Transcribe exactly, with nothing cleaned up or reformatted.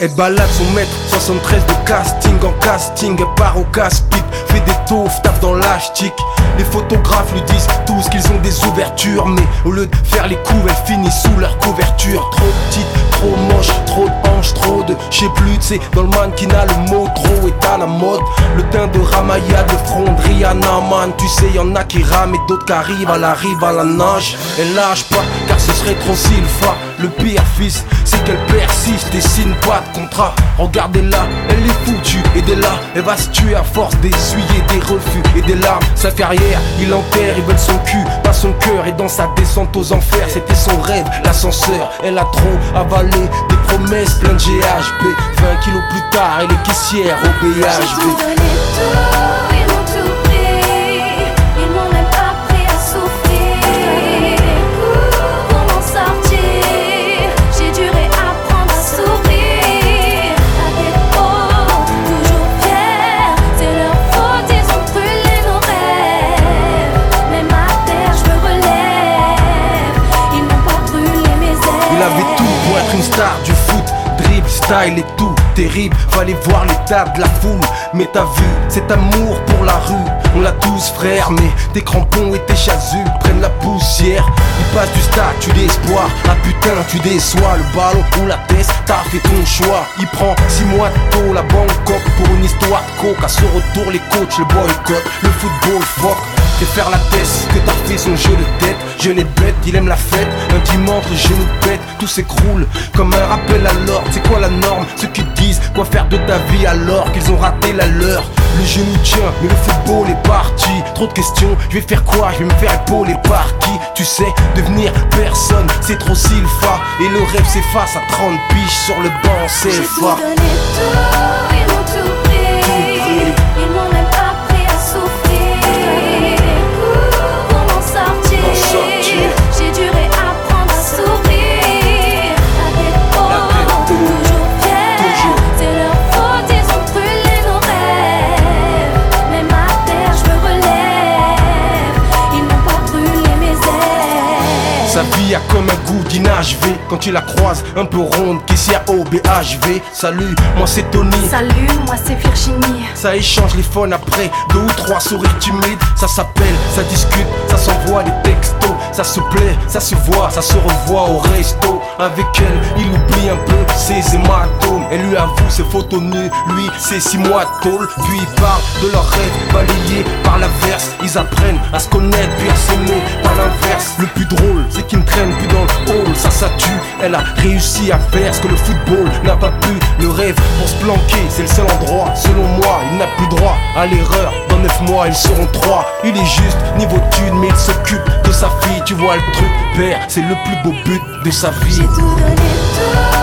Elle balade son maître, soixante-treize de casting en casting. Elle part au casse-pipe, fait des taufs, tape dans l'ashtik. Les photographes lui disent tous qu'ils ont des ouvertures, mais au lieu de faire les coups, elle finit sous leur couverture. Trop petite, trop moche, trop de hanches, trop de j'sais plus, t'sais, dans le mannequinat le mot trop est à la mode. Le teint de Ramaya, le front de Rihanna, man. Tu sais, y'en a qui rament et d'autres qui arrivent à la rive à la nage. Elle lâche pas, car ce serait trop sylpha. Le pire fils, c'est qu'elle persiste et signe pas de contrat. Regardez-la, elle est foutue, et dès là, elle va se tuer à force d'essuyer des refus et des larmes. Sa carrière, il l'enterre, ils veulent son cul, pas son cœur. Et dans sa descente aux enfers, c'était son rêve, l'ascenseur. Elle a trop avalé des promesses pleines de G H B. Vingt kilos plus tard, elle est caissière au B H B. J'ai tout donné tout, ils m'ont tout pris. Ils m'ont même appris à souffrir. Pour m'en sortir, j'ai dû réapprendre à sourire. La tête haute, toujours fière. C'est leur faute, ils ont brûlé nos rêves. Même à terre, je me relève. Ils n'ont pas brûlé mes ailes. Il avait tout pour être une star du foot, dribble, style et tout. Terrible, fallait voir l'état de la foule. Mais t'as vu, cet amour pour la rue, on l'a tous frère. Mais tes crampons et tes chasubles prennent la poussière. Il passe du statut d'espoir à putain tu déçois. Le ballon ou la tête, t'as fait ton choix. Il prend six mois de tôt, la Bangkok pour une histoire de coke. À son retour les coachs le boycott, le football fuck. Fais faire la tête, que t'as fait son jeu de tête. Jeune et bête, il aime la fête. Un dimanche, les genoux bêtes, tout s'écroule comme un rappel à l'ordre. C'est quoi la norme? Ceux qui disent quoi faire de ta vie alors qu'ils ont raté la leur. Le genou tient, mais le football est parti. Trop de questions, je vais faire quoi? Je vais me faire épauler par qui? Tu sais, devenir personne, c'est trop sylpha. Et le rêve s'efface à trente piges sur le banc, c'est J'ai tout fa. donné tout, ils m'ont tout pris. Ils m'ont même appris à souffrir. Pour m'en sortir, j'ai dû réapprendre à sourire. La tête haute, toujours fière. C'est leur faute, ils ont brûlé nos rêves. Même à terre, je me relève. Ils n'ont pas brûlé mes ailes. Sa vie a comme un goût d'inachevé. Quand tu la croises un peu ronde, caissière au B H V. Salut, moi c'est Tony. Salut, moi c'est Virginie. Ça échange les phones après deux ou trois sourires timides. Ça s'appelle, ça discute, ça s'envoie des textos. Ça se plaît, ça se voit, ça se revoit au resto. Avec elle, il oublie un peu ses hématomes. Elle lui avoue ses photos nues, lui c'est six mois de tôle. Puis il parle de leurs rêves balayés par l'averse. Ils apprennent à se connaître puis à s'aimer par l'inverse. Le plus drôle, c'est qu'ils ne traînent plus dans le hall. Ça, ça tue, elle a réussi à faire ce que le football n'a pas pu. Le rêve pour se planquer, c'est le seul endroit. Selon moi, il n'a plus droit à l'erreur. Dans neuf mois, ils seront trois. Il est juste niveau thune, mais il s'occupe de sa fille. Tu vois le truc, père, c'est le plus beau but de sa vie. J'ai tout donné tout.